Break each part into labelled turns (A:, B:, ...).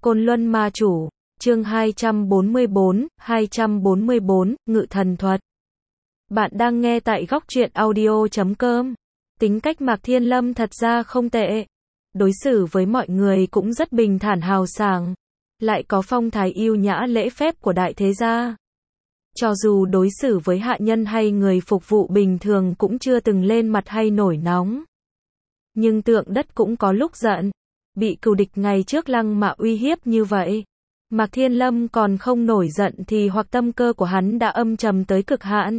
A: Côn Luân Ma Chủ, chương 244, Ngự Thần Thuật. Bạn đang nghe tại Góc Truyện Audio.com. Tính cách Mạc Thiên Lâm thật ra không tệ. Đối xử với mọi người cũng rất bình thản hào sảng. Lại có phong thái yêu nhã lễ phép của đại thế gia. Cho dù đối xử với hạ nhân hay người phục vụ bình thường cũng chưa từng lên mặt hay nổi nóng. Nhưng Tượng Đất cũng có lúc giận. Bị cừu địch ngày trước Lăng Mạ uy hiếp như vậy. Mạc Thiên Lâm còn không nổi giận thì hoặc tâm cơ của hắn đã âm trầm tới cực hạn.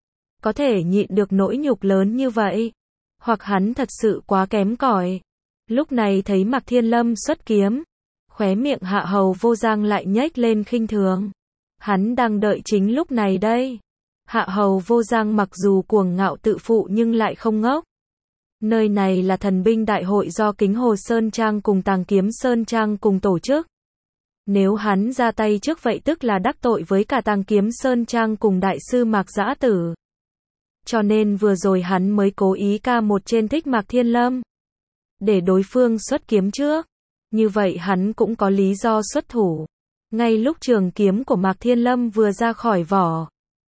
A: Có thể nhịn được nỗi nhục lớn như vậy. Hoặc hắn thật sự quá kém cỏi. Lúc này thấy Mạc Thiên Lâm xuất kiếm. Khóe miệng Hạ Hầu Vô Giang lại nhếch lên khinh thường. Hắn đang đợi chính lúc này đây. Hạ Hầu Vô Giang mặc dù cuồng ngạo tự phụ nhưng lại không ngốc. Nơi này là thần binh đại hội do Kính Hồ Sơn Trang cùng Tàng Kiếm Sơn Trang cùng tổ chức. Nếu hắn ra tay trước vậy tức là đắc tội với cả Tàng Kiếm Sơn Trang cùng đại sư Mạc Dã Tử. Cho nên vừa rồi hắn mới cố ý ca một trên thích Mạc Thiên Lâm. Để đối phương xuất kiếm trước. Như vậy hắn cũng có lý do xuất thủ. Ngay lúc trường kiếm của Mạc Thiên Lâm vừa ra khỏi vỏ.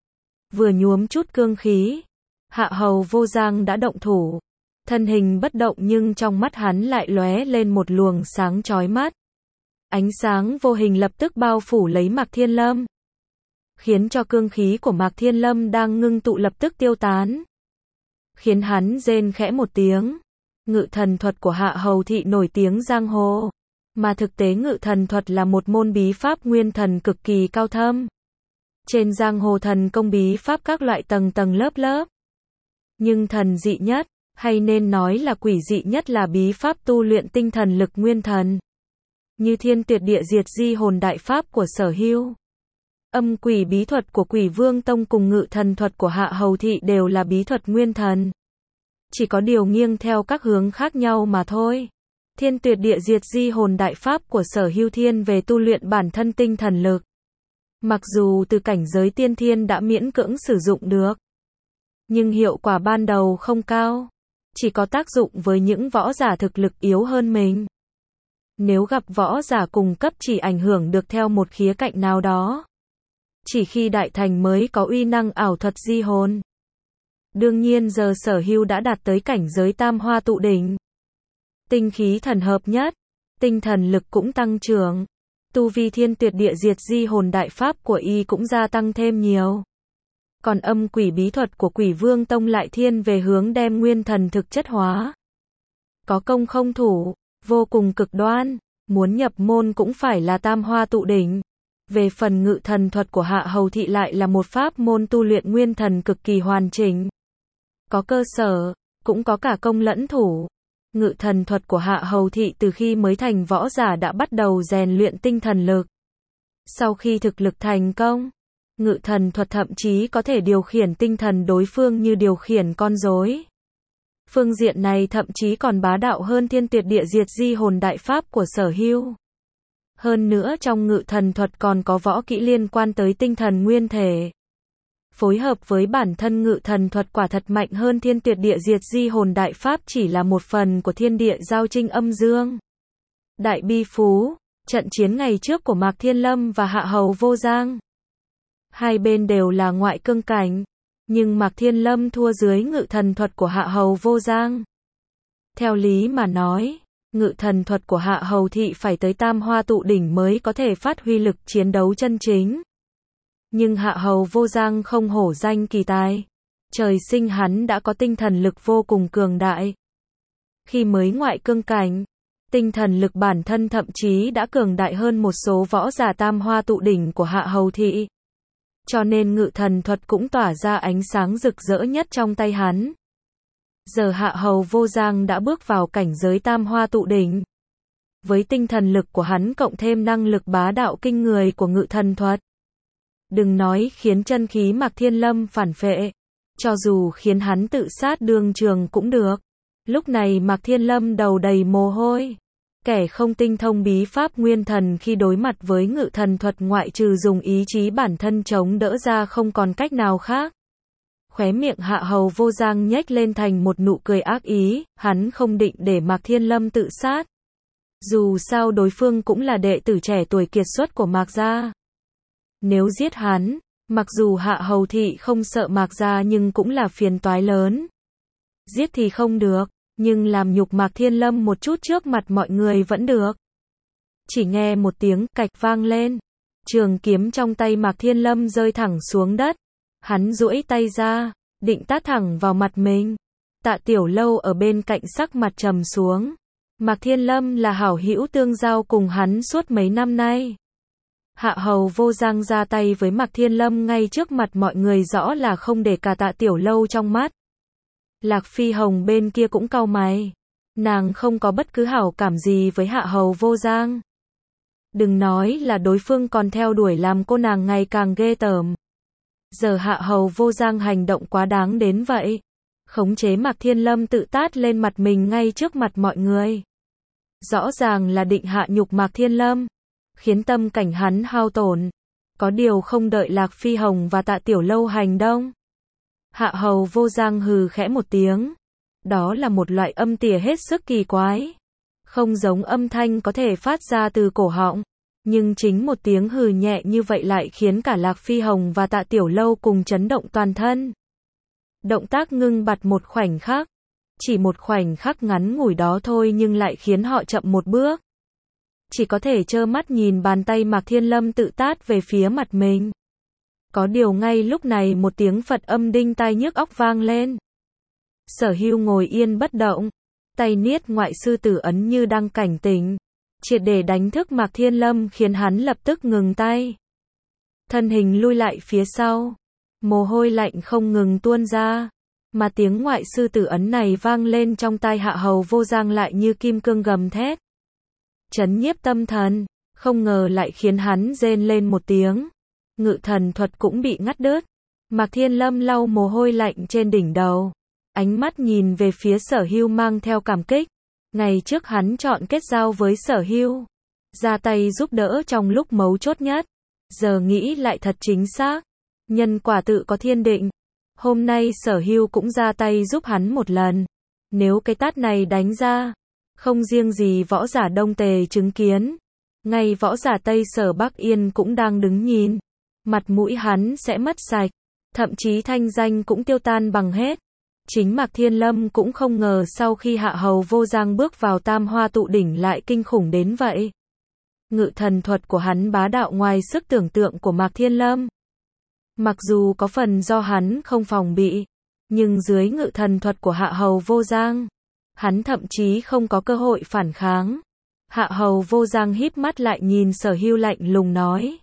A: Vừa nhuốm chút cương khí. Hạ Hầu Vô Giang đã động thủ. Thân hình bất động nhưng trong mắt hắn lại lóe lên một luồng sáng chói mắt. Ánh sáng vô hình lập tức bao phủ lấy Mạc Thiên Lâm. Khiến cho cương khí của Mạc Thiên Lâm đang ngưng tụ lập tức tiêu tán. Khiến hắn rên khẽ một tiếng. Ngự thần thuật của Hạ Hầu thị nổi tiếng giang hồ. Mà thực tế ngự thần thuật là một môn bí pháp nguyên thần cực kỳ cao thâm. Trên giang hồ thần công bí pháp các loại tầng tầng lớp lớp. Nhưng thần dị nhất, hay nên nói là quỷ dị nhất là bí pháp tu luyện tinh thần lực nguyên thần. Như Thiên Tuyệt Địa Diệt Di Hồn đại pháp của Sở Hưu. Âm quỷ bí thuật của Quỷ Vương Tông cùng ngự thần thuật của Hạ Hầu thị đều là bí thuật nguyên thần. Chỉ có điều nghiêng theo các hướng khác nhau mà thôi. Thiên Tuyệt Địa Diệt Di Hồn đại pháp của Sở Hưu thiên về tu luyện bản thân tinh thần lực. Mặc dù từ cảnh giới tiên thiên đã miễn cưỡng sử dụng được. Nhưng hiệu quả ban đầu không cao. Chỉ có tác dụng với những võ giả thực lực yếu hơn mình. Nếu gặp võ giả cùng cấp chỉ ảnh hưởng được theo một khía cạnh nào đó. Chỉ khi đại thành mới có uy năng ảo thuật di hồn. Đương nhiên giờ Sở Hưu đã đạt tới cảnh giới tam hoa tụ đỉnh. Tinh khí thần hợp nhất. Tinh thần lực cũng tăng trưởng. Tu vi Thiên Tuyệt Địa Diệt Di Hồn đại pháp của y cũng gia tăng thêm nhiều. Còn âm quỷ bí thuật của Quỷ Vương Tông lại thiên về hướng đem nguyên thần thực chất hóa. Có công không thủ, vô cùng cực đoan, muốn nhập môn cũng phải là tam hoa tụ đỉnh. Về phần ngự thần thuật của Hạ Hầu thị lại là một pháp môn tu luyện nguyên thần cực kỳ hoàn chỉnh. Có cơ sở, cũng có cả công lẫn thủ. Ngự thần thuật của Hạ Hầu thị từ khi mới thành võ giả đã bắt đầu rèn luyện tinh thần lực. Sau khi thực lực thành công, ngự thần thuật thậm chí có thể điều khiển tinh thần đối phương như điều khiển con rối. Phương diện này thậm chí còn bá đạo hơn Thiên Tuyệt Địa Diệt Di Hồn đại pháp của Sở Hưu. Hơn nữa trong ngự thần thuật còn có võ kỹ liên quan tới tinh thần nguyên thể. Phối hợp với bản thân ngự thần thuật quả thật mạnh hơn Thiên Tuyệt Địa Diệt Di Hồn đại pháp chỉ là một phần của thiên địa giao trinh âm dương. Đại Bi Phú, trận chiến ngày trước của Mạc Thiên Lâm và Hạ Hầu Vô Giang. Hai bên đều là ngoại cương cảnh, nhưng Mạc Thiên Lâm thua dưới ngự thần thuật của Hạ Hầu Vô Giang. Theo lý mà nói, ngự thần thuật của Hạ Hầu thị phải tới tam hoa tụ đỉnh mới có thể phát huy lực chiến đấu chân chính. Nhưng Hạ Hầu Vô Giang không hổ danh kỳ tài. Trời sinh hắn đã có tinh thần lực vô cùng cường đại. Khi mới ngoại cương cảnh, tinh thần lực bản thân thậm chí đã cường đại hơn một số võ giả tam hoa tụ đỉnh của Hạ Hầu thị. Cho nên ngự thần thuật cũng tỏa ra ánh sáng rực rỡ nhất trong tay hắn. Giờ Hạ Hầu Vô Giang đã bước vào cảnh giới tam hoa tụ đỉnh. Với tinh thần lực của hắn cộng thêm năng lực bá đạo kinh người của ngự thần thuật. Đừng nói khiến chân khí Mạc Thiên Lâm phản phệ. Cho dù khiến hắn tự sát đương trường cũng được. Lúc này Mạc Thiên Lâm đầu đầy mồ hôi. Kẻ không tinh thông bí pháp nguyên thần khi đối mặt với ngự thần thuật ngoại trừ dùng ý chí bản thân chống đỡ ra không còn cách nào khác. Khóe miệng Hạ Hầu Vô Giang nhếch lên thành một nụ cười ác ý, hắn không định để Mạc Thiên Lâm tự sát. Dù sao đối phương cũng là đệ tử trẻ tuổi kiệt xuất của Mạc gia. Nếu giết hắn, mặc dù Hạ Hầu Thị không sợ Mạc gia nhưng cũng là phiền toái lớn. Giết thì không được, nhưng làm nhục Mạc Thiên Lâm một chút trước mặt mọi người vẫn được. Chỉ nghe một tiếng cạch vang lên, trường kiếm trong tay Mạc Thiên Lâm rơi thẳng xuống đất. Hắn duỗi tay ra, định tát thẳng vào mặt mình. Tạ Tiểu Lâu ở bên cạnh sắc mặt trầm xuống. Mạc Thiên Lâm là hảo hữu tương giao cùng hắn suốt mấy năm nay. Hạ Hầu Vô Giang ra tay với Mạc Thiên Lâm ngay trước mặt mọi người rõ là không để cả Tạ Tiểu Lâu trong mắt. Lạc Phi Hồng bên kia cũng cau mày. Nàng không có bất cứ hảo cảm gì với Hạ Hầu Vô Giang. Đừng nói là đối phương còn theo đuổi làm cô nàng ngày càng ghê tởm. Giờ Hạ Hầu Vô Giang hành động quá đáng đến vậy. Khống chế Mạc Thiên Lâm tự tát lên mặt mình ngay trước mặt mọi người. Rõ ràng là định hạ nhục Mạc Thiên Lâm, khiến tâm cảnh hắn hao tổn. Có điều không đợi Lạc Phi Hồng và Tạ Tiểu Lâu hành động. Hạ Hầu Vô Giang hừ khẽ một tiếng. Đó là một loại âm tỉa hết sức kỳ quái. Không giống âm thanh có thể phát ra từ cổ họng. Nhưng chính một tiếng hừ nhẹ như vậy lại khiến cả Lạc Phi Hồng và Tạ Tiểu Lâu cùng chấn động toàn thân. Động tác ngưng bặt một khoảnh khắc. Chỉ một khoảnh khắc ngắn ngủi đó thôi nhưng lại khiến họ chậm một bước. Chỉ có thể trơ mắt nhìn bàn tay Mạc Thiên Lâm tự tát về phía mặt mình. Có điều ngay lúc này một tiếng Phật âm đinh tai nhức óc vang lên. Sở Hưu ngồi yên bất động. Tay niết ngoại sư tử ấn như đang cảnh tỉnh. Triệt để đánh thức Mạc Thiên Lâm khiến hắn lập tức ngừng tay. Thân hình lui lại phía sau. Mồ hôi lạnh không ngừng tuôn ra. Mà tiếng ngoại sư tử ấn này vang lên trong tai Hạ Hầu Vô Giang lại như kim cương gầm thét. Chấn nhiếp tâm thần, không ngờ lại khiến hắn rên lên một tiếng. Ngự thần thuật cũng bị ngắt đứt. Mạc Thiên Lâm lau mồ hôi lạnh trên đỉnh đầu. Ánh mắt nhìn về phía Sở Hưu mang theo cảm kích. Ngày trước hắn chọn kết giao với Sở Hưu, ra tay giúp đỡ trong lúc mấu chốt nhất. Giờ nghĩ lại thật chính xác. Nhân quả tự có thiên định. Hôm nay Sở Hưu cũng ra tay giúp hắn một lần. Nếu cái tát này đánh ra, không riêng gì võ giả Đông Tề chứng kiến, ngay võ giả Tây Sở Bắc Yên cũng đang đứng nhìn. Mặt mũi hắn sẽ mất sạch, thậm chí thanh danh cũng tiêu tan bằng hết. Chính Mạc Thiên Lâm cũng không ngờ sau khi Hạ Hầu Vô Giang bước vào Tam Hoa Tụ Đỉnh lại kinh khủng đến vậy. Ngự thần thuật của hắn bá đạo ngoài sức tưởng tượng của Mạc Thiên Lâm. Mặc dù có phần do hắn không phòng bị, nhưng dưới ngự thần thuật của Hạ Hầu Vô Giang, hắn thậm chí không có cơ hội phản kháng. Hạ Hầu Vô Giang híp mắt lại nhìn Sở Hưu lạnh lùng nói.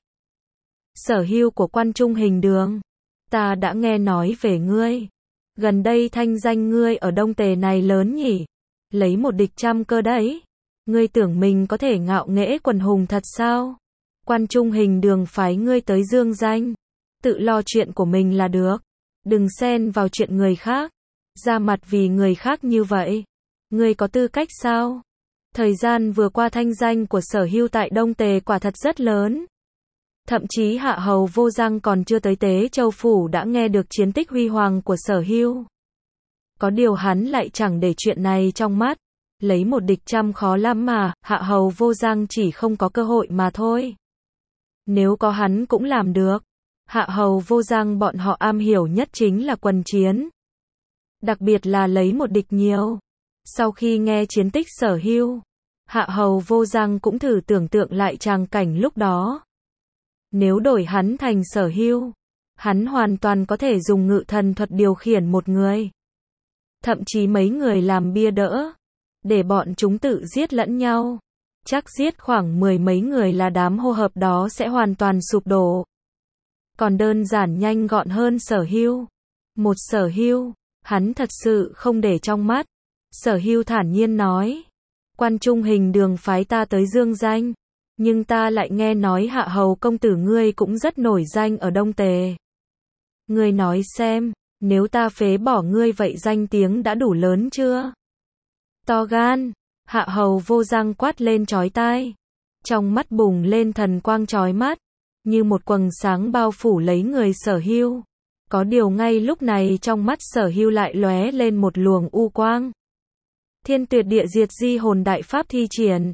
A: Sở Hưu của Quan Trung Hình Đường, ta đã nghe nói về ngươi. Gần đây thanh danh ngươi ở Đông Tề này lớn nhỉ, lấy một địch trăm cơ đấy. Ngươi tưởng mình có thể ngạo nghễ quần hùng thật sao? Quan Trung Hình Đường phái ngươi tới dương danh, tự lo chuyện của mình là được, đừng xen vào chuyện người khác, ra mặt vì người khác như vậy. Ngươi có tư cách sao? Thời gian vừa qua thanh danh của Sở Hưu tại Đông Tề quả thật rất lớn. Thậm chí Hạ Hầu Vô Giang còn chưa tới Tế Châu Phủ đã nghe được chiến tích huy hoàng của Sở Hưu. Có điều hắn lại chẳng để chuyện này trong mắt. Lấy một địch trăm khó lắm mà, Hạ Hầu Vô Giang chỉ không có cơ hội mà thôi. Nếu có hắn cũng làm được. Hạ Hầu Vô Giang bọn họ am hiểu nhất chính là quần chiến. Đặc biệt là lấy một địch nhiều. Sau khi nghe chiến tích Sở Hưu, Hạ Hầu Vô Giang cũng thử tưởng tượng lại tràng cảnh lúc đó. Nếu đổi hắn thành Sở Hưu, hắn hoàn toàn có thể dùng ngự thần thuật điều khiển một người. Thậm chí mấy người làm bia đỡ, để bọn chúng tự giết lẫn nhau. Chắc giết khoảng 10 mấy người là đám hô hợp đó sẽ hoàn toàn sụp đổ. Còn đơn giản nhanh gọn hơn Sở Hưu. Một Sở Hưu, hắn thật sự không để trong mắt. Sở Hưu thản nhiên nói. Quan Trung Hình Đường phái ta tới dương danh. Nhưng ta lại nghe nói Hạ Hầu công tử ngươi cũng rất nổi danh ở Đông Tề. Ngươi nói xem, nếu ta phế bỏ ngươi vậy danh tiếng đã đủ lớn chưa? To gan, Hạ Hầu Vô Giang quát lên chói tai. Trong mắt bùng lên thần quang chói mắt, như một quầng sáng bao phủ lấy người Sở Hưu. Có điều ngay lúc này trong mắt Sở Hưu lại lóe lên một luồng u quang. Thiên Tuyệt Địa Diệt Di Hồn đại pháp thi triển.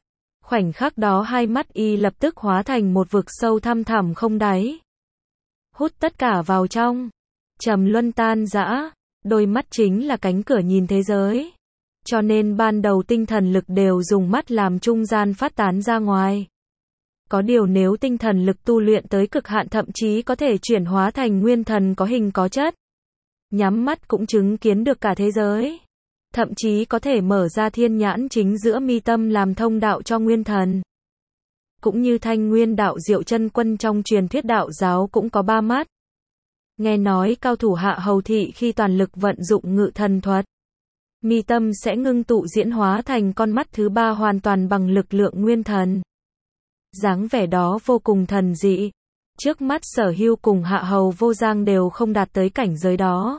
A: Khoảnh khắc đó hai mắt y lập tức hóa thành một vực sâu thăm thẳm không đáy. Hút tất cả vào trong. Trầm luân tan rã. Đôi mắt chính là cánh cửa nhìn thế giới. Cho nên ban đầu tinh thần lực đều dùng mắt làm trung gian phát tán ra ngoài. Có điều nếu tinh thần lực tu luyện tới cực hạn thậm chí có thể chuyển hóa thành nguyên thần có hình có chất. Nhắm mắt cũng chứng kiến được cả thế giới. Thậm chí có thể mở ra thiên nhãn chính giữa mi tâm làm thông đạo cho nguyên thần. Cũng như Thanh Nguyên đạo Diệu Chân Quân trong truyền thuyết đạo giáo cũng có 3 mắt. Nghe nói cao thủ Hạ Hầu Thị khi toàn lực vận dụng ngự thần thuật, mi tâm sẽ ngưng tụ diễn hóa thành con mắt thứ 3 hoàn toàn bằng lực lượng nguyên thần. Dáng vẻ đó vô cùng thần dị. Trước mắt Sở Hưu cùng Hạ Hầu Vô Giang đều không đạt tới cảnh giới đó.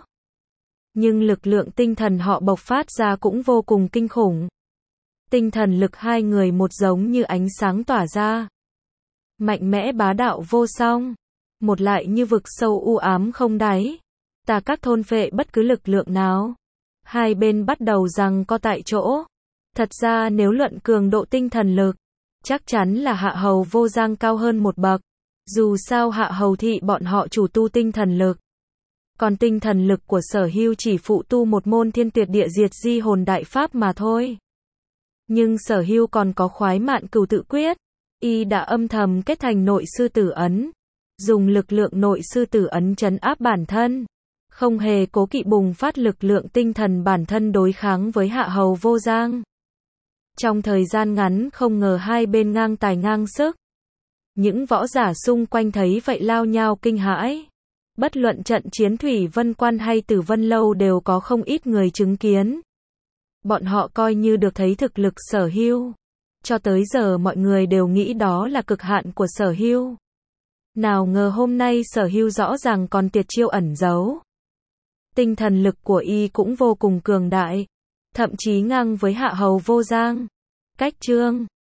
A: Nhưng lực lượng tinh thần họ bộc phát ra cũng vô cùng kinh khủng. Tinh thần lực hai người một giống như ánh sáng tỏa ra. Mạnh mẽ bá đạo vô song. Một lại như vực sâu u ám không đáy. Tà các thôn phệ bất cứ lực lượng nào. Hai bên bắt đầu giằng co tại chỗ. Thật ra nếu luận cường độ tinh thần lực, chắc chắn là Hạ Hầu Vô Giang cao hơn một bậc. Dù sao Hạ Hầu Thị bọn họ chủ tu tinh thần lực. Còn tinh thần lực của Sở Hưu chỉ phụ tu một môn thiên tuyệt địa diệt di hồn đại pháp mà thôi. Nhưng Sở Hưu còn có khoái mạn cửu tự quyết. Y đã âm thầm kết thành nội sư tử ấn. Dùng lực lượng nội sư tử ấn trấn áp bản thân. Không hề cố kỵ bùng phát lực lượng tinh thần bản thân đối kháng với Hạ Hầu Vô Giang. Trong thời gian ngắn không ngờ hai bên ngang tài ngang sức. Những võ giả xung quanh thấy vậy lao nhao kinh hãi. Bất luận trận chiến Thủy Vân Quan hay Tử Vân Lâu đều có không ít người chứng kiến. Bọn họ coi như được thấy thực lực Sở Hưu. Cho tới giờ mọi người đều nghĩ đó là cực hạn của Sở Hưu. Nào ngờ hôm nay Sở Hưu rõ ràng còn tuyệt chiêu ẩn giấu. Tinh thần lực của y cũng vô cùng cường đại. Thậm chí ngang với Hạ Hầu Vô Giang. Cách chương